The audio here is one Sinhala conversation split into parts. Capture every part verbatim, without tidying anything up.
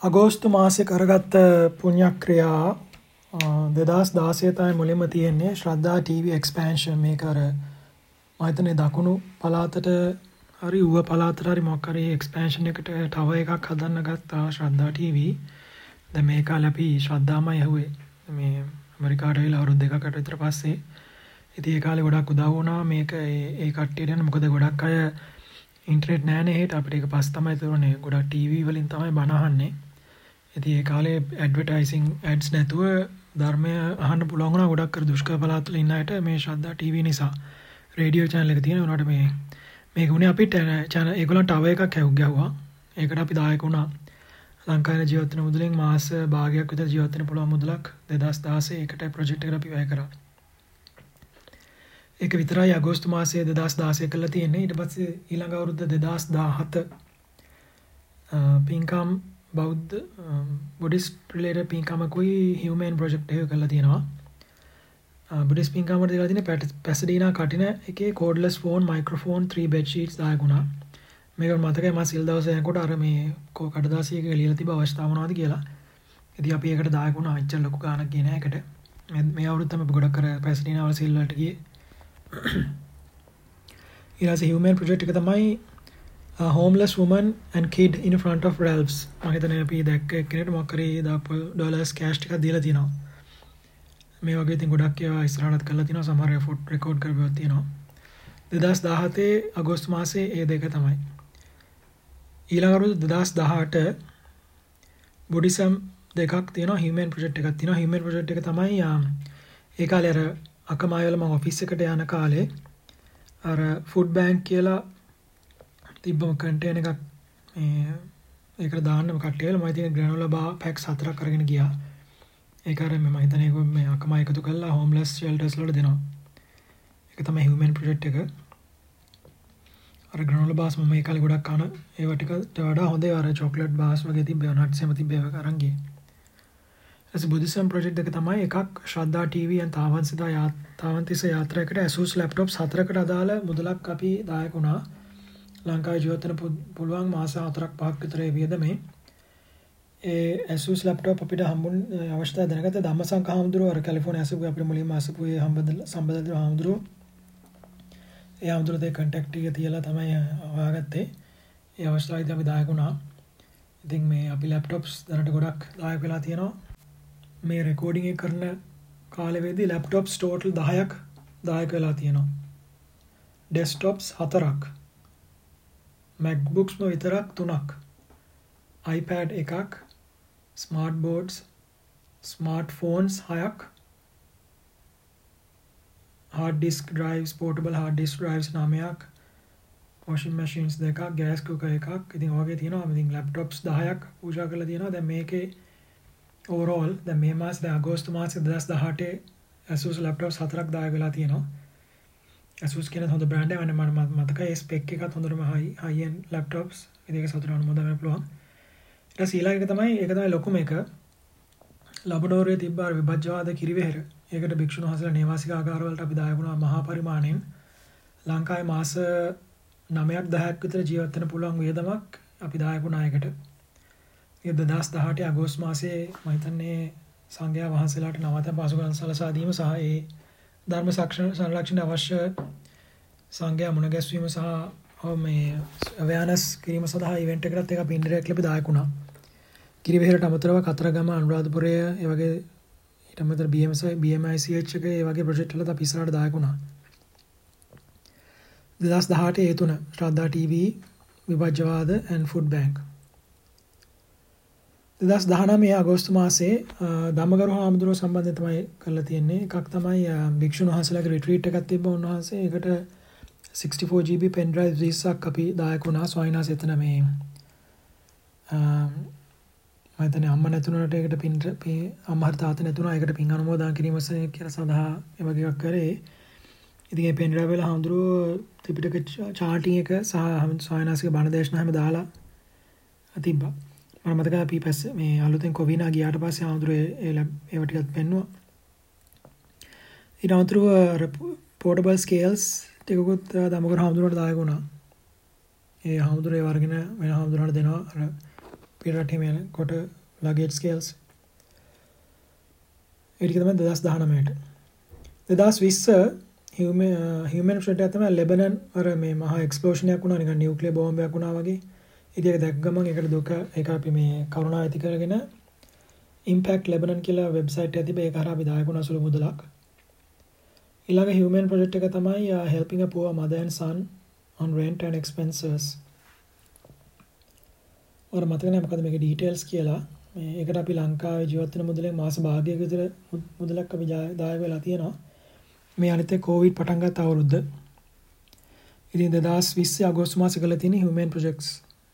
අගෝස්තු මාසේ කරගත්ත පුණ්‍යක්‍රියා දෙදහස් දාසය තමයි මුලින්ම තියෙන්නේ ශ්‍රද්ධා ටීවී එක්ස්පැන්ෂන් මේක අර මම හිතන්නේ දකුණු පළාතට හරි ඌව පළාතට හරි මොකක් හරි එක්ස්පැන්ෂන් එකට ටවර් එකක් හදන්න ගත්තා ශ්‍රද්ධා ටීවී. දැන් මේක අපි ශ්‍රද්ධාමයි ඇහුවේ මේ ඇමරිකාට ගිහලා අවුරුදු දෙකකට විතර පස්සේ. ඉතින් ඒ කාලේ ගොඩක් උදව් වුණා මේක ඒ කට්ටියට යන මොකද ගොඩක් අය ඉන්ටර්නෙට් නැහැනේ හෙට අපිට ඒක පස්ස තමයි තෝරන්නේ ගොඩක් ටීවී වලින් තමයි බණ අහන්නේ. ඉතින් ඒ කාලේ ඇඩ්වර්ටයිසින් ඇඩ්ස් නැතුව ධර්මය අහන්න පුළුවන් වුණා ගොඩක් කර දුෂ්කර පළාත්වල ඉන්න අයට මේ ශ්‍රද්ධා ටීවී නිසා. රේඩියෝ channel එක තියෙන උනාට මේ මේක උනේ අපිට channel ඒගොල්ලන් ටවර් එකක් ගැහුවා. ඒකට අපි දායක වුණා. ලංකාවේ ජීවත් වෙන මුදලින් මාස භාගයක් විතර ජීවත් වෙන්න පුළුවන් මුදලක් දෙදහස් දාසය ඒකට ප්‍රොජෙක්ට් එකට අපි වැය කරා. ඒක විතරයි අගෝස්තු මාසයේ දෙදහස් දාසය කළා තියෙන්නේ. ඊට පස්සේ ඊළඟ අවුරුද්ද දෙදහස් දාහත පින්කම් බෞද්ධ බුද්දිස්ට් රිලේටඩ් පින්කමකුයි හියුමන් ප්‍රොජෙක්ට් එක කරලා තියෙනවා. බුද්දිස්ට් පින්කම වලදී කරලා තියෙන පැසඩීනා කටින එකේ cordless phone microphone three bed sheets දායක වුණා. මේක මතකයි මම සිල් දවසේ යනකොට අර මේ කඩදාසියක ලියලා තිබ්බ අවස්ථාව මොනවද කියලා. ඉතින් අපි ඒකට දායක වුණා. අච්චර ලොකු ගාණක් ගියේ නෑ ඒකට. මේ අවුරුද්ද තමයි අපි ගොඩක් කර පැසඩීනා වල සිල් වලට ගියේ. ඊළඟ හියුමන් ප්‍රොජෙක්ට් එක තමයි a homeless woman and kid in front of Ralphs. මම හිතන්නේ අපි දැක්ක කෙනෙක්ට මොකක් හරි දාපු ඩොලර්ස් කෑෂ් ටිකක් දීලා තිනවා. මේ වගේ ඉතින් ගොඩක් ඒවා ඉස්සරහට කරලා තිනවා. සමහර ඒවා ෆොටෝ රෙකෝඩ් කරලා තිනවා. දෙදහස් දාහතේ අගෝස්තු මාසේ ඒ දෙක තමයි. ඊළඟ අවුරුදු දෙදහස් දහඅට බුද්දිසම් දෙකක් තියෙනවා. හියුමන් ප්‍රොජෙක්ට් එකක් තියෙනවා. හියුමන් ප්‍රොජෙක්ට් එක තමයි ඒ කාලේ අර අකමායවල මම ඔෆිස් එකට යන කාලේ අර ෆුඩ් බැංක් කියලා තිබ්බ කන්ටේනර් එකක් මේ ඒකට දාන්න කට්ටියල මම ඉතින් ග්‍රැනුලා බා පැක්ස් හතරක් අරගෙන ගියා. ඒක අර මම හිතන්නේ ඒක මේ අකමා එකතු කරලා හෝම්ලස් ෂෙල්ටර්ස් වලට දෙනවා. ඒක තමයි හියුමන් ප්‍රොජෙක්ට් එක. අර ග්‍රැනුලා බාස් මම මේ කාලේ ගොඩක් කන ඒවා ටිකට වඩා හොඳ අර චොක්ලට් බාස් වගේ තිබ්බේ නට්ස් එම තිබ්බේ ඒක අරන් ගියේ. ඇස් බුද්දිසම් ප්‍රොජෙක්ට් එක තමයි එකක් ශ්‍රද්ධා ටීවී and තාවන්සිදා තාවන්තිස යාත්‍රාවකට ඇසුස් ලැප්ටොප්ස් හතරකට අදාළ මුදලක් අපි දායක වුණා. ලංකාවේ ජීවත් වෙන්න පුළුවන් මාස හතරක් පහක් විතර ඒ වියදමේ ඒ ඇසුස් ලැප්ටොප් අපිට හම්බුන අවස්ථාව දැනගත්ත ධම්මසංක හාමුදුරුවෝ අර කැලිෆෝනියා ඇසුපු අපිට මුලින්ම ආසපු ඒ හම්බදල සම්බන්ධ හාමුදුරුවෝ ඒ හාමුදුරුවෝ දෙක කන්ටැක්ට් එක තියලා තමයි හොයාගත්තේ. ඒ අවස්ථාවේදී අපි දායක වුණා. ඉතින් මේ අපි ලැප්ටොප්ස් දැනට ගොඩක් දායක වෙලා තියෙනවා. මේ රෙකෝඩින් එක කරන කාලෙදී ලැප්ටොප්ස් ටෝටල් දහයක් දායක වෙලා තියෙනවා. ඩෙස්ක්ටොප්ස් හතරක්. MacBooks විතරක් තුනක්. iPad එකක්. ස්මාර්ට් බෝඩ්ස් ස්මාර්ට් ෆෝන්ස් හයක්. hard disk drives portable hard disk drives නවයක්. washing machines දෙකක් gas cooker එකක්. ඉතින් ඔයගේ තියෙනවා. ඉතින් ලැප්ටොප්ස් දහයක් පූජා කරලා තියෙනවා. දැන් මේකේ overall දැන් මේ මාසේ දැන් අගෝස්තු මාසේ දෙදහස් දහඅටේ Asus laptops හතරක් දායක වෙලා තියෙනවා. Asus කියන හොඳ බ්‍රෑන්ඩ් එකක් මම මතකයි ඒ ස්පෙක් එකත් හොඳටම high high end laptops. ඉතින් ඒක සතුටු අනුමೋದන් වෙන්න පුළුවන්. ඊට පස්සේ ඊළඟ එක තමයි ඒක තමයි ලොකුම එක. ලබනෝරේ තිබ්බ අර විභජ්‍යවාද කිරිවෙහෙර. ඒකට භික්ෂුන් වහන්සේලා නේවාසික ආකාර වලට අපි දායක වුණා මහා පරිමාණයෙන්. ලංකාවේ මාස නවයක් දහයක් විතර ජීවත් වෙන්න පුළුවන් වියදමක් අපි දායක වුණා ඒකට. ඒ දෙදහස් දහඅටේ අගෝස්තු මාසයේ මම හිතන්නේ සංඝයා වහන්සේලාට නවතම පසුකම් සලසා දීම සහ ඒ ධර්ම සංරක්ෂණ අවශ්‍ය සංඝයා මුණ ගැස්වීම සහ මේ අවයානස් කිරීම සඳහා ඉවෙන්ට් එකකට ඒක අපි ඉන්ඩිරෙක්ට්ලි අපි දායක වුණා. කිරිවෙහෙරට අමතරව කතරගම අනුරාධපුරය ඒ වගේ ඊට අමතර B M S B M I C H එක ඒ වගේ ප්‍රොජෙක්ට් වලට අපි ඉස්සරහට දායක වුණා. දෙදහස් දහඅටේ ඒ තුන ශ්‍රද්ධා ටීවී විභජ්‍යවාද and food bank. දෙදහස් දහනවයේ අගෝස්තු මාසේ ධම්මගරු හාමුදුරුවෝ සම්බන්ධයෙන් තමයි කරලා තියෙන්නේ. එකක් තමයි භික්ෂුන් වහන්සේලාගේ රිට්‍රීට් එකක් තිබ්බා උන්වහන්සේ. ඒකට sixty-four G B pen drive විස්සක් අපි දායක වුණා. ස්වාමීනාස් එතන මේ මම හිතන්නේ අම්මා නැතුණට ඒකට පින් අම්මා හරි තාත්තා නැතුණා ඒකට පින් අනුමෝදන් කිරීම කියලා සඳහා ඒ වගේ එකක් කරේ. ඉතින් මේ pen drive වල හාමුදුරුවෝ ත්‍රිපිටක චාටින් එක සහ ස්වාමීනාස්ගේ බණ දේශනා හැම දාලා තිබ්බා. මම මතකයි අපි පස්සේ මේ අලුතෙන් කොවිනා ගියාට පස්සේ ආඳුරේ ඒව ටිකක් පෙන්නුවා. ඊට අමතරව පෝටබල් ස්කේල්ස් ටිකකුත් දමකර හාමුදුරුවන්ට දායක වුණා. ඒ හාමුදුරුවෝ වර්ගෙන වෙන හාමුදුරුවන්ට දෙනවා. අර පිරට හිමියන කොට luggage scales. ඒක තමයි දෙදාස් දහනවයට. දෙදාස් විස්ස human human project එක තමයි ලෙබනන් අර මේ මහා එක්ස්ප්ලෝෂන් එකක් වුණා නිකන් නියුක්ලියර් බෝම්බ් එකක් වුණා වගේ. ඉතින් ඒක දැක්ක ගමන් ඒකට දුක ඒක අපි මේ කරුණාව ඇති කරගෙන impact lebanon කියලා වෙබ්සයිට් එකක් තිබේ ඒක හරහා අපි දායක වුණා සුළු මුදලක්. ඊළඟ human project එක තමයි uh, helping a poor mother and son on rent and expenses. ඔර මතක නැහැ මොකද මේකේ details කියලා. මේ ඒකට අපි ලංකාවේ ජීවත් වෙන මුදලෙන් මාස භාගයක විතර මුදලක් අපි දායක වෙලා තියෙනවා. මේ අනිත් කොවිඩ් පටන් ගත්ත අවුරුද්ද. ඉතින් දෙදාස් විස්ස අගෝස්තු මාසේ කළ තියෙන human projects.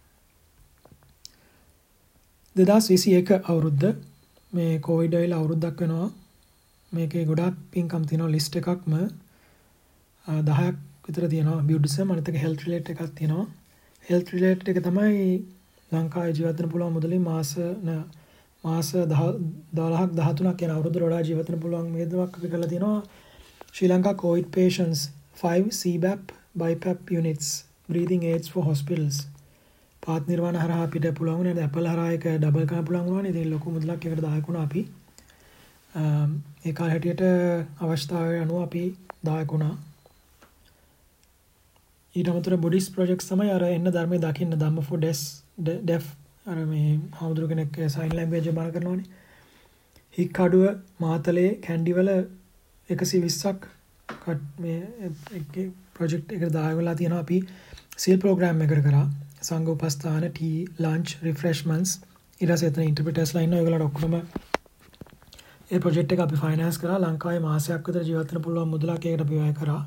දෙදාස් විසිඑක අවුරුද්ද මේ කොවිඩ් වෙලා අවුරුද්දක් වෙනවා. මේකේ ගොඩාක් පින්කම් තියෙනවා ලිස්ට් එකක්ම දහයක් විතර තියෙනවා බියුටිසම් අනිත් එක හෙල්ත් රිලේටඩ් එකක් තියෙනවා. හෙල්ත් රිලේටඩ් එක තමයි ලංකාවේ ජීවත් වෙන්න පුළුවන් මුදලින් මාස මාස දහලහක් දහතුනක් යන අවුරුද්දට වඩා ජීවත් වෙන්න පුළුවන් මේදමක් අපි කරලා තියෙනවා. ශ්‍රී Lanka COVID patients five C BAP B I P A P units breathing aids for hospitals. පාත් නිර්වාණ හරහා අපිට පුළුවන් නේද ඇපල් හරහා එක ඩබල් කරන්න පුළුවන් වුණානේ. ඉතින් ලොකු මුදලක් එකට දායක වුණා අපි. ඒ කාල හැටියට අවස්ථාවේ අනුව අපි දායක වුණා. ඊට අමතරව බුද්දිස්ට් ප්‍රොජෙක්ට්ස් තමයි අර එන්න ධර්මයේ දකින්න ධම්ම for deaf deaf අර මේ හාමුදුරු කෙනෙක් සයින් ලැන්ග්වේජ් එක බාර කරනවානේ. හික්කඩුව මාතලේ කැන්ඩි වල එකසිය විස්සක් මේ ප්‍රොජෙක්ට් එකට දායක වෙලා තියෙනවා අපි සීල් ප්‍රෝග්‍රෑම් එකකට කරා. සංඝ උපස්ථාන ටී ලන්ච් රිෆ්‍රෙශ්මන්ට්ස් ඊට පස්සේ එතන ඉන්ටර්ප්‍රිටර්ස් ලයින් එක ඒගොල්ලන්ට ඔක්කොම ඒ ප්‍රොජෙක්ට් එක අපි ෆයිනෑන්ස් කරා. ලංකාවේ මාසයක් විතර ජීවත් වෙන්න පුළුවන් මුදලක් ඒකට අපි වැය කරා.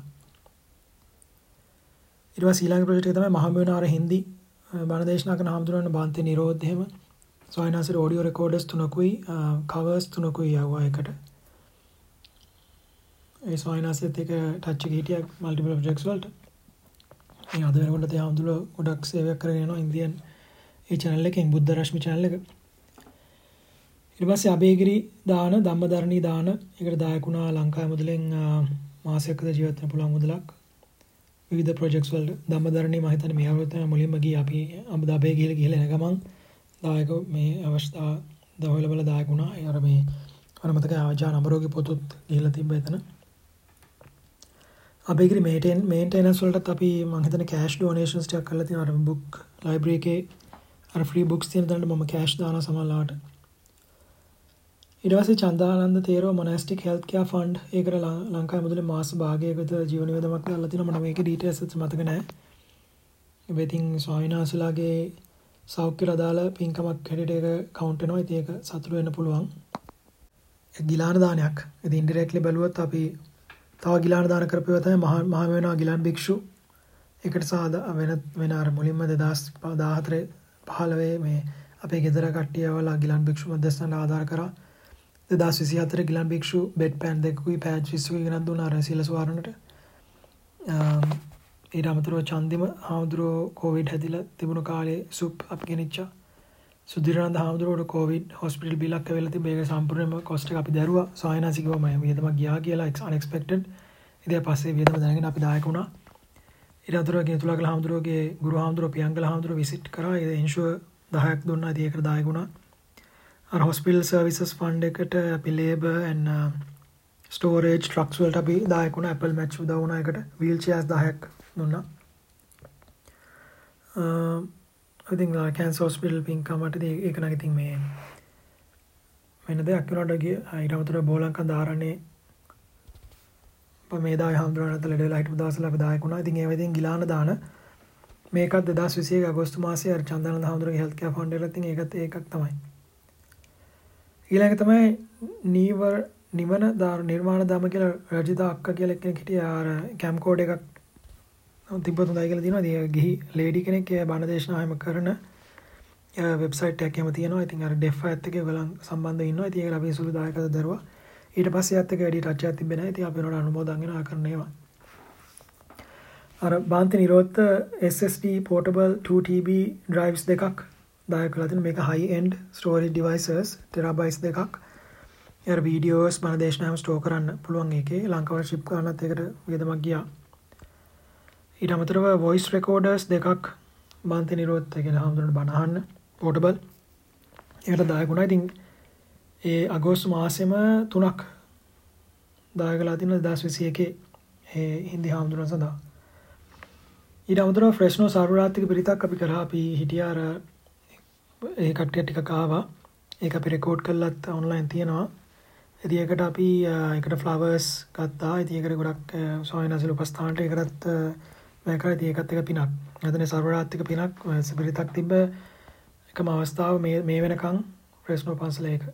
ඊට පස්සේ ඊළඟ ප්‍රොජෙක්ට් එක තමයි මහමෙවනාර හින්දි බණ දේශනා කරන හාමුදුරන් බාන්තේ නිරෝධ එහෙම සොයනාසර් ඔඩියෝ රෙකෝඩර්ස් තුනකුයි කවර්ස් තුනකුයි යවුවා එකට. ඒ සොයනාසෙත් එක ටච් එක හිටියා මල්ටිපල් ප්‍රොජෙක්ට්ස් වලට. මේ අද වෙනකොට තේ හාමුදුරුවෝ ගොඩක් සේවයක් කරගෙන යනවා ඉන්දියන් ඒ channel එකෙන් බුද්ධ රශ්මි channel එක. ඊට පස්සේ අබේගිරි දාන ධම්මදරණී දාන ඒකට දායක වුණා ලංකාවේ මුදලෙන් මාසයක ජීවත් වෙන්න පුළුවන් මුදලක්. විවිධ ප්‍රොජෙක්ට්ස් වලට ධම්මදරණී මම හිතන්නේ මේ අවුරුද්ද තමයි මුලින්ම ගියේ අපි අබුදාබියේ ගිහලා ගිහලා එන ගමන් දායක මේ අවස්ථාව දවල් වල දායක වුණා. ඒ අර මේ අර මතකයි ආජාන අමරෝගේ පොතත් ගිහලා තිබ්බ එතන. අබේගිරි මේන්ටේන් මේන්ටේනන්ස් වලටත් අපි මම හිතන්නේ කෑෂ් ඩොනේෂන්ස් ටිකක් කරලා තියෙනවා. අර බුක් ලයිබ්‍රරි එකේ අර ෆ්‍රී බුක්ස් තියෙන තැනට මම කෑෂ් දානවා සමහරවිට. ඊට පස්සේ චන්දානන්ද තේරෝ මොනාස්ටික් හෙල්ත් කෙයාර් ෆන්ඩ් ඒකට ලංකාවේ මුදලේ මාස භාගයක විතර ජීවන වියදමක් දාලා තිනවා. මම මේකේ ඩීටේල්ස් මතක නැහැ. ඉතින් සොයිනාසලාගේ සෞඛ්‍ය අදාළ පින්කමක් හැටියට ඒක කවුන්ට් වෙනවා. ඉතින් ඒක සතුටු වෙන්න පුළුවන්. ඒ ගිලාන දානයක්. ඉතින් ඉන්ඩිරෙක්ට්ලි බැලුවොත් අපි තව ගිලාන දාන කරපුවා තමයි මහා මහා වෙනවා ගිලාන භික්ෂු. ඒකට සාද වෙන වෙන අර මුලින්ම දෙදාස් දාහතරේ පහළොවේ මේ අපේ ගෙදර කට්ටිය වල ගිලාන භික්ෂු මැදස්තන ආධාර කරා. දෙදාස් විසිහතරේ ගිලාන භික්ෂු බෙඩ් පෑන් දෙකකුයි පෑච් විස්සකුයි ගෙනත් දුන්නා අර සීලසුවාරණට. ඊට අමතරව චන්දිම හාමුදුරුවෝ කොවිඩ් හැදිලා තිබුණු කාලේ සුප් අපි ගෙනිච්චා. සුධිරානන්ද හාමුදුරුවෝට කොවිඩ් හොස්පිටල් බිලක් ඇවිල්ලා තිබ්බ. ඒක සම්පූර්ණයෙන්ම කොස්ට් එක අපි දරුවා. සොයනාසි කිව්වා මම වියදමක් ගියා කියලා අන්එක්ස්පෙක්ටඩ්. ඉතින් පස්සේ වියදම දැනගෙන අපි දායක වුණා. ඊට අතරේ ගිනතුලාගල හාමුදුරුවෝගේ ගුරු හාමුදුරුවෝ පියංගල හාමුදුරුවෝ විසිට් කරා. ඒ ඉන්ෂුර් දහයක් දුන්නා. ඉතින් ඒකට දායක වුණා. අර හොස්පිටල් සර්විසස් ෆන්ඩ් එකට අපි ලේබර් ඇන්ඩ් ස්ටෝරේජ් ට්‍රක්ස් වලට අපි දායක වුණා. ඇපල් මැච් උදව් වුණා. ඒකට වීල් චෙයාර්ස් දහයක් දුන්නා. I think uh, cancer hospital පින්කම වලට ඒක නම් ඉතින් මේ වෙන දෙයක් වුණාට ගිය ඊට අමතරව බෝලංකන්ද ආරණ්‍යයේ මේදායි හාමුදුරුවන්ට ලෙඩ වෙලා හිටපු දවස්වල අපි දායක වුණා. ඉතින් ඒ වගේම ගිලාන දාන මේකත් දෙදාස් විසිඑක අගෝස්තු මාසයේ අර චන්දානන්ද හාමුදුරුවෝගේ හෙල්ත් කෙයාර් ෆන්ඩ් එකට ඉතින් ඒකත් ඒකක් තමයි. ඊළඟ තමයි නීවර නිවන දාර නිර්මාණ දාම කියලා රජිතා අක්කා කියලා කෙනෙක් හිටියා. අර කැම් කෝඩ් එකක් තිබ්බත් හොඳයි කියලා තියෙනවා. ඉතින් ගිහි ලේඩි කෙනෙක් ඒ බණ දේශනා හැම කරන වෙබ්සයිට් එකක් එහෙම තියෙනවා. ඉතින් අර ඩෙෆ් අයත් එක්ක ඒගොල්ලන් සම්බන්ධව ඉන්නවා. ඉතින් ඒක අපි සුළු දායකද දරුවා. ඊට පස්සේ අයත් එක්ක වැඩි ටච් එකක් තිබෙන්නේ නැහැ. ඉතින් අපි උනට අනුමෝදන් වෙනවා කරන ඒවා. අර බාන්ති නිරෝධ S S D portable two T B drives දෙකක් දායක කරලා තියෙනවා. මේක high end storage devices terabytes දෙකක්. ඒර වීඩියෝස් බණ දේශනාම ස්ටෝර් කරන්න පුළුවන් එකේ. ලංකාවට ෂිප් කරනත් ඒකට වියදමක් ගියා. ඊට අමතරව voice recorders දෙකක් බාන්ති නිරෝධ කියන හාමුදුරනේ බණ අහන්න portable. ඒකට දායක වුණා. ඉතින් ඒ අගෝස්තු මාසෙම තුනක් දායක වෙලා තියෙනවා දෙදාස් විසි එකේ ඒ හින්දි හාමුදුරුවෝ සඳහා. ඊට අමතරව ෆ්‍රෙෂ්නෝ සර්වරාත්‍රික පිරිතක් අපි කරා. අපි හිටියා අර ඒ කට්ටිය ටිකක් ආවා. ඒක අපි රෙකෝඩ් කරලත් ඔන්ලයින් තියෙනවා. ඉතින් ඒකට අපි ඒකට ෆ්ලවර්ස් ගත්තා. ඉතින් ඒකට ගොඩක් සොයනසල උපස්ථානට ඒකටත් මම කරා. ඉතින් ඒකත් එක පිනක්. නැත්නම් සර්වරාත්‍රික පිනක් පිරිතක් තිබ්බ එකම අවස්ථාව මේ මේ වෙනකන් ෆ්‍රෙෂ්නෝ පන්සලේ එක.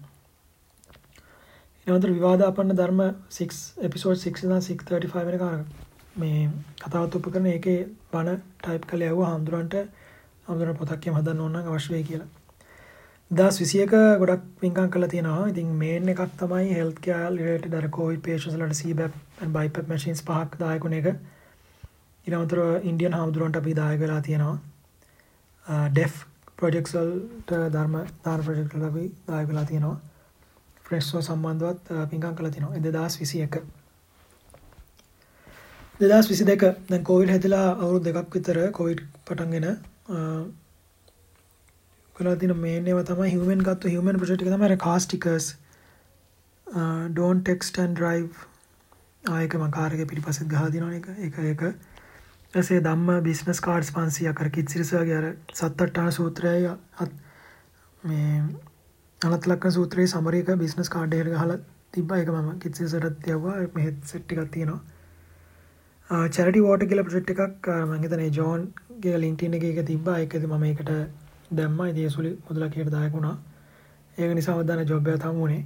ඊනොතර විවාදාපන්න ධර්ම six episode six ඉඳන් six thirty-five වෙනකන් මේ කතාවත් උපකරන ඒකේ බණ ටයිප් කරලා යවුවා හාමුදුරන්ට. හාමුදුරන් පොතක් කියම හදන්න ඕන නම් අවශ්‍ය වෙයි කියලා. දෙදාස් විසි එක ගොඩක් පින්කම් කරලා තියෙනවා. ඉතින් මේන් එකක් තමයි health care related අර COVID patients වලට C PAP and B I P A P machines පහක් දායකුණ එක. ඊළඟට ඉන්දියන් හාමුදුරන්ට අපි දායක වෙලා තියෙනවා. deaf projects වලට ධර්ම දාන project වලට අපි දායක වෙලා තියෙනවා. ෆ්‍රෙෂ්නෝ සම්බන්ධවත් පින්කම් කරලා තියෙනවා. දෙදාස් විසි එක. දෙදාස් විසි දෙක දැන් COVID හැදිලා අවුරුදු දෙකක් විතර COVID පටන්ගෙන කරලා තියෙන මේන් ඒවා තමයි human ගත්ත human project එක තමයි car stickers don't text and drive ආයක මම කාර් එකේ පිටිපස්සෙත් ගහලා දිනවනේ එක ඒක ඒක ඊටසේ ධම්ම බිස්නස් කාඩ්ස් පන්සීයක් අර කිත්සිරිස වගේ අර සත්තට්ඨාන සූත්‍රයයි මේ අනත් ලක්ෂණ සූත්‍රයේ සමරි එක බිස්නස් කාඩ් එකකට ගහලා තිබ්බා. ඒක මම කිත්සිරිසටත් යවුවා. මේ සෙට් ටිකක් තියෙනවා. චැරිටි වෝටර් කියලා ප්‍රොජෙක්ට් එකක් මම හිතන්නේ ජෝන්ගේ ලින්ක්ඩින් එකේ එක තිබ්බා. ඒකදී මම ඒකට දැම්මා. ඉතින් ඒ සුළි මුදලක් ඒකට දායක වුණා. ඒක නිසා මම දැන් ජොබ් එකක් හමුුනේ.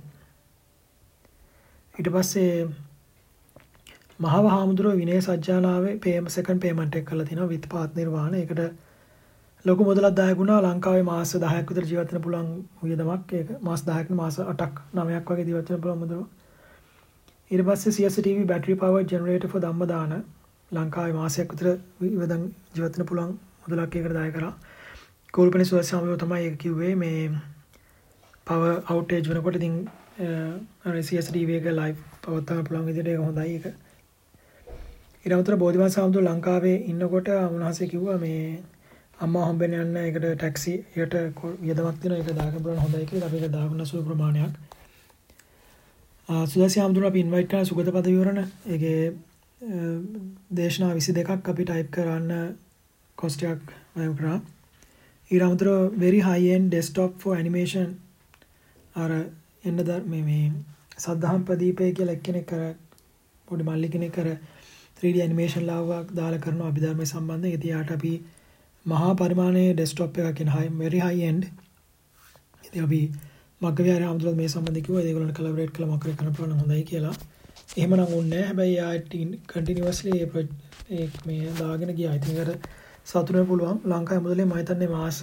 ඊට පස්සේ මහව හාමුදුරුවෝ විනය සජ්ජානාවේ පේම සෙකන්ඩ් පේමන්ට් එක කරලා තිනවා විත් පාත් නිර්වාණ. ඒකට ලොකු මුදලක් දායක වුණා. ලංකාවේ මාස දහයක් විතර ජීවත් වෙන්න පුළුවන් වියදමක්. ඒක මාස දහයක් මාස අටක් නවයක් වගේ ජීවත් වෙන්න පුළුවන් මුදල. ඊට පස්සේ C S T V battery powered generator for ධම්මදාන ලංකාවේ මාසයක් විතර වියදම් ජීවත් වෙන්න පුළුවන් මුදලක් ඒකට දායක කරා. කෝල්පනේ සුවසාමියෝ තමයි ඒක කිව්වේ මේ power outage වෙනකොට ඉතින් අර C S T V එක live පවත්වන්න පුළුවන් විදිහට ඒක හොඳයි ඒක. ඊට අමතරව බෝධිවංශ සාමුදුර ලංකාවේ ඉන්නකොට උන්වහන්සේ කිව්වා මේ අම්මා හම්බෙන්න යන්න ඒකට ටැක්සි එකට වියදමක් දෙනවා ඒක දාගන්න බලන්න හොඳයි කියලා අපි ඒක දාගන්න සුළු ප්‍රමාණයක්. සුදස්සි හාමුදුරුවෝ අපි ඉන්වයිට් කරන සුගත පද විවරණ ඒකේ දේශනා විසි දෙකක් අපි ටයිප් කරන්න කොස්ට් එකක් වයු කරා. ඊට අමතරව very high end desktop for animation අර එන්න මේ මේ සද්ධාම් ප්‍රදීපය කියලා එක්කෙනෙක් කර පොඩි මල්ලි කෙනෙක් කර three D animation ලාවක් දාලා කරනවා අභිධර්මයේ සම්බන්ධයෙන්. ඉතින් යාට අපි මහා පරිමාණයේ desktop එකක් කියන high very high end. ඉතින් අපි මග්ගවිහාරයේ හාමුදුරුවෝ මේ සම්බන්ධව කිව්වා ඒගොල්ලන්ට collaborate කරලා මොකක්ද කරන්න පුළුවන් හොඳයි කියලා. එහෙමනම් ඕනේ නැහැ. හැබැයි යා continuously ඒ මේ දාගෙන ගියා. ඉතින් අර සතුටු වෙන්න පුළුවන්. ලංකාවේ මුදලේ මම හිතන්නේ මාස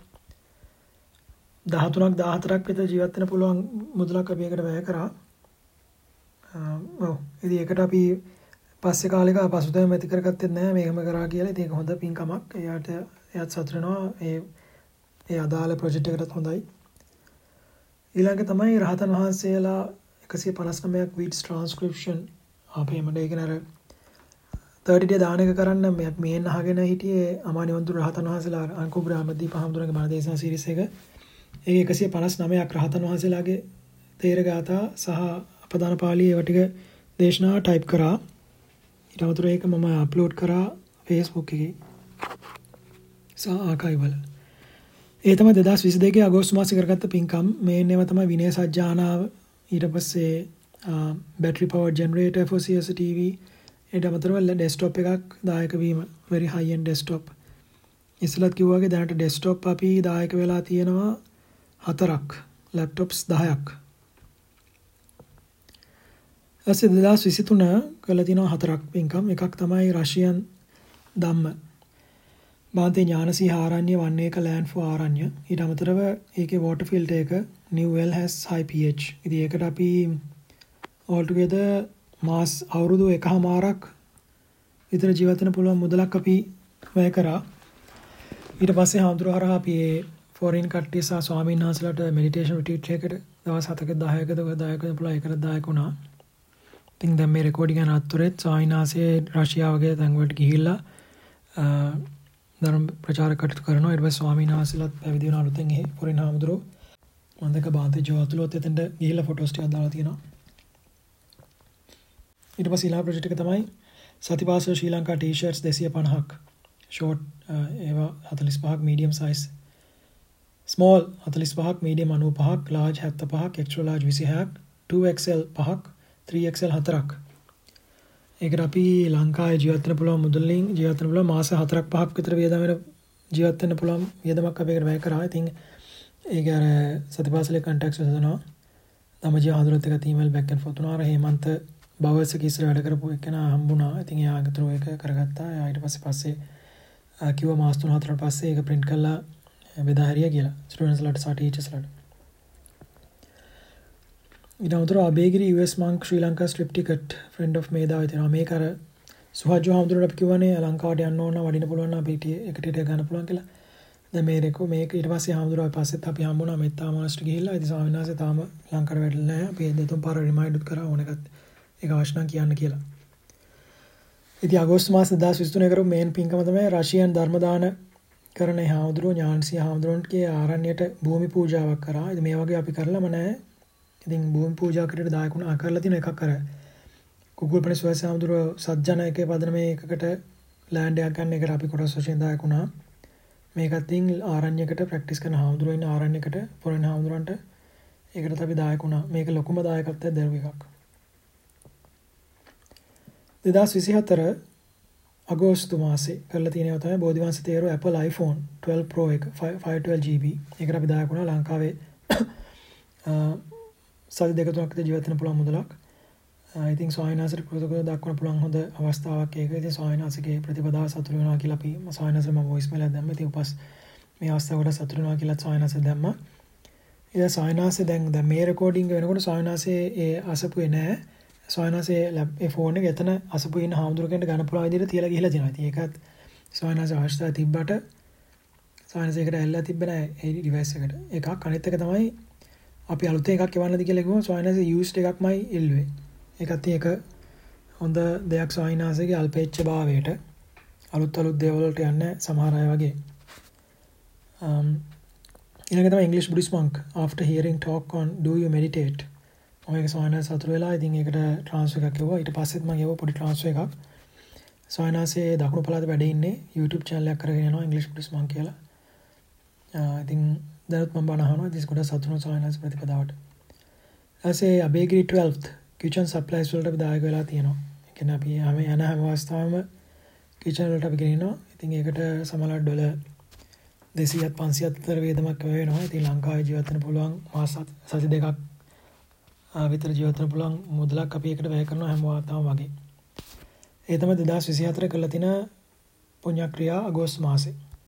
දහතුනක් දහහතරක් විතර ජීවත් වෙන්න පුළුවන් මුදලක් අපි ඒකට වැය කරා. ඔව්. ඉතින් ඒකට අපි පස්සේ කාලෙක පසුතැවීම ඇති කරගත්තේ නැහැ මේකම කරා කියලා. ඉතින් ඒක හොඳ පින්කමක්. එයාට එයාත් සතුටු වෙනවා. ඒ ඒ අදාළ ප්‍රොජෙක්ට් එකටත් හොඳයි. ඊළඟ තමයි රහතන් වහන්සේලා එකසිය පනස් නවයක් වීඩ්ස් ට්‍රාන්ස්ක්‍රිප්ෂන් අපේම දෙකන අර thirty day දාන එක කරන්න මේ මේන් අහගෙන හිටියේ අමානිවන්තු රහතන් වහන්සේලා අංකු බ්‍රහ්මදීප හාමුදුරන්ගේ මහා දේශනා සීරීස් එක. ඒ එකසිය පනස් නවයක් රහතන් වහන්සේලාගේ තේර ගාථා සහ අපදාන පාළි ඒවා ටික දේශනා ටයිප් කරා. ඊට අමතරව ඒක මම අප්ලෝඩ් කරා Facebook එකේ. සහ ආකයිව් වල. ඒ තමයි දෙදාස් විසි දෙකේ අගෝස්තු මාසේ කරගත්ත පින්කම්. මේන් ඒවා තමයි විනය සජ්ජානාව. ඊට පස්සේ battery powered generator for C S T V. ඊට අමතරව desktop එකක් දායක වීම very high end desktop. ඉස්සලත් කිව්වා වගේ දැනට desktop අපි දායක වෙලා තියෙනවා හතරක් laptops දහයක්. ඇසේ දෙදාස් විසි තුන කළා තියෙනවා හතරක් පින්කම්. එකක් තමයි රෂියන් ධම්ම බාන්තේ ඥානසී ආරණ්‍ය වන්නේ එක land for ආරණ්‍ය. ඊට අමතරව ඒකේ water filter එක new well has high pH. ඉතින් ඒකට අපි all together මාස් අවුරුදු එකහමාරක් විතර ජීවත් වෙන්න පුළුවන් මුදලක් අපි වැය කරා. ඊට පස්සේ හාමුදුරුවෝ හරහා අපි ඒ ෆොරින් කට්ටිය සහ ස්වාමීන් වහන්සේලාට මෙඩිටේෂන් රිට්‍රීට් එකකට දවස් හතක දහයකට දායක වෙන්න පුළුවන් ඒකට දායක වුණා. ඉතින් දැන් මේ රෙකෝඩින් යන අතරේ ස්වාමීන් වහන්සේ රෂ්‍යාව වගේ තැන් වලට ගිහිල්ලා ධර්ම ප්‍රචාර කටයුතු කරනවා. ඊට පස්සේ ස්වාමීන් වහන්සේලාත් පැවිදි වෙන අලුතෙන් එහි ෆොරින් හාමුදුරුවෝ මම දැක බාන්තේ ජෝතුලොත් එතෙන්ට ගිහිල්ලා ෆොටෝස් ටිකක් දාලා තියෙනවා. ඊට පස්සේ ඊළඟ ප්‍රොජෙක්ට් එක තමයි සතිපාසල ශ්‍රී ලංකා ටී-ෂර්ට්ස් දෙසිය පනහක් ෂෝට් ඒවා හතළිස් පහක් මීඩියම් සයිස් ස්මෝල් හතළිස් පහක් මීඩියම් අනූපහක් ලාර්ජ් හැත්තෑ පහක් එක්ස්ට්‍රා ලාර්ජ් විසිහයක් ටූ එක්ස් එල් පහක් ත්‍රී එක්ස් එල් හතරක්. ඒකට අපි ලංකාවේ ජීවත් වෙන්න පුළුවන් මුදලින් ජීවත් වෙන්න පුළුවන් මාස හතරක් පහක් විතර වියදම් වෙන ජීවත් වෙන්න පුළුවන් වියදමක් අපි ඒකට වැය කරා. ඉතින් ඒක අර සතිපාසලේ කන්ටැක්ට්ස් හදනවා. තමජී හඳුරත් එක ඊමේල් බෑක් ඇන්ඩ් ෆෝත් උනා. අර හේමන්ත බවර්ස් එක ඉස්සර වැඩ කරපු එකනා හම්බුණා. ඉතින් එයා අගතුරු ඒක කරගත්තා. එයා ඊට පස්සේ පස්සේ කිව්වා මාස තුන හතරකට පස්සේ ඒක print කරලා බෙදා හරිය කියලා ස්ටුඩන්ට්ස්ලාට සහ ටීචර්ස්ලාට. ඊට අමතරව අබේගිරි U S monk Sri Lanka strip ticket friend of මේදාව තියෙනවා. මේක අර සුහජ්ජෝ හඳුරට අපි කිව්වනේ ලංකාවට යන්න ඕන වඩින්න පුළුවන් නම් අපිට එකට ටික ගන්න පුළුවන් කියලා. දැන් මේ රෙකෝ මේක ඊට පස්සේ හඳුරාවේ පස්සෙත් අපි හම්බුණා මෙත්තා මොනස්ට් ගිහිල්ලා. ඉතින් ස්වාමීන් වහන්සේ තාම ලංකාවට වැඩිලා නැහැ. අපි දෙතුන් පාර රිමයින්ඩ් කරා ඕන එකත් ඒක අවශ්‍ය නම් කියන්න කියලා. ඉතින් අගෝස්තු මාස දෙදාස් විසිතුන කරපු මේන් පින්කම තමයි රෂියන් ධර්ම දාන කරන හාමුදුරුවෝ ඥාන්සිය හාමුදුරුවන්ගේ ආරණ්‍යයට භූමි පූජාවක් කරා. ඉතින් මේ වගේ අපි කරලම නැහැ. ඉතින් භූමි පූජා කරේට දායක වුණා කරලා තියෙන එකක් අර කුකුල්පනේ සුවස් හාමුදුරුවෝ සත්ජනකයේ පදනමේ එකකට ලෑන්ඩ් එකක් ගන්න එකට අපි කොටස් වශයෙන් දායක වුණා. මේකත් ඉතින් ආරණ්‍යයකට ප්‍රැක්ටිස් කරන හාමුදුරුවෝ ඉන්න ආරණ්‍යයකට පොරෙන් හාමුදුරුවන්ට ඒකටත් අපි දායක වුණා. මේක ලොකුම දායකත්වයක් දරුව එකක්. දෙදාස් විසිහතර අගෝස්තු මාසේ කරලා තියෙනවා තමයි Bodhivamsa තේරුව Apple iPhone twelve Pro එක five twelve G B. ඒකට අපි දායක වුණා ලංකාවේ සති දෙක තුනක් විතර ජීවත් වෙන්න පුළුවන් මුදලක්. I think සොයනාසට කෘතඥතාවය දක්වන්න පුළුවන් හොඳ අවස්ථාවක් ඒක. ඉතින් සොයනාසගේ ප්‍රතිපදාව සතුටු වෙනවා කියලා අපි සොයනාසට මම වොයිස් මේල් එකක් දැම්මා. ඉතින් උපස් මේ අවස්ථාවට සතුටු වෙනවා කියලා සොයනාස දැම්මා. ඉතින් සොයනාසේ දැන් දැන් මේ රෙකෝඩින්ග් වෙනකොට සොයනාසේ ඒ අසපුවේ නැහැ. සොයනාසේ ඒ ෆෝන් එක එතන අසපුවේ ඉන්න හාමුදුරුවන්ට ගන්න පුළුවන් විදිහට තියලා ගිහිලා තියෙනවා. ඉතින් ඒකත් සොයනාසේ අවශ්‍යතාවය තිබ්බට සොයනාසේකට ඇල්ලලා තිබ්බ නැහැ ඒ ඩිවයිස් එකට. එකක් අනිත් එක තමයි අපි අලුතෙන් එකක් එවන්නද කියලා කිව්වම සොයනාසේ යූස්ඩ් එකක්මයි එල්ලුවේ. ඒකත් ඒක හොඳ දෙයක් සොයනාසේගේ අල්පේච්ඡ භාවයට අලුත් අලුත් දේවල් වලට යන්නේ සමහර අය වගේ. um ඊළඟට තමයි English Buddhist monk after hearing talk on do you meditate. ඔයක සොයනාස සතුරු වෙලා ඉතින් ඒකට ට්‍රාන්ස්ෆර් එකක් යවුවා. ඊට පස්සෙත් මම යවුවා පොඩි ට්‍රාන්ස්ෆර් එකක්. සොයනාසේ දකුණු පළාත වැඩ ඉන්නේ YouTube channel එකක් කරගෙන යනවා English Buddhist monk කියලා. I think දැනුත් මම බණ අහනවා. ඉතින් ගොඩක් සතුටු වෙනවා සොයනාස ප්‍රතිපදාවට. ඊපස්සේ අබේගිරි twelfth kitchen supplies වලට අපි දායක වෙලා තියෙනවා. ඒ කියන්නේ අපි හැම යන හැම අවස්ථාවෙම kitchen වලට අපි ගෙනිනවා. ඉතින් ඒකට සමහරවිට ඩොලර් දෙසීයක් පන්සීයක් විතර වේදමක් වෙනවා. ඉතින් ලංකාවේ ජීවත් වෙන්න පුළුවන් මාස සති දෙකක් විතර ජීවත් වෙන්න පුළුවන් මුදලක් අපි ඒකට වැය කරනවා හැම වාතාවම වගේ. ඒ තමයි දෙදාස් විසිහතර කරලා තියෙන පුණ්‍ය ක්‍රියා අගෝස්තු මාසේ.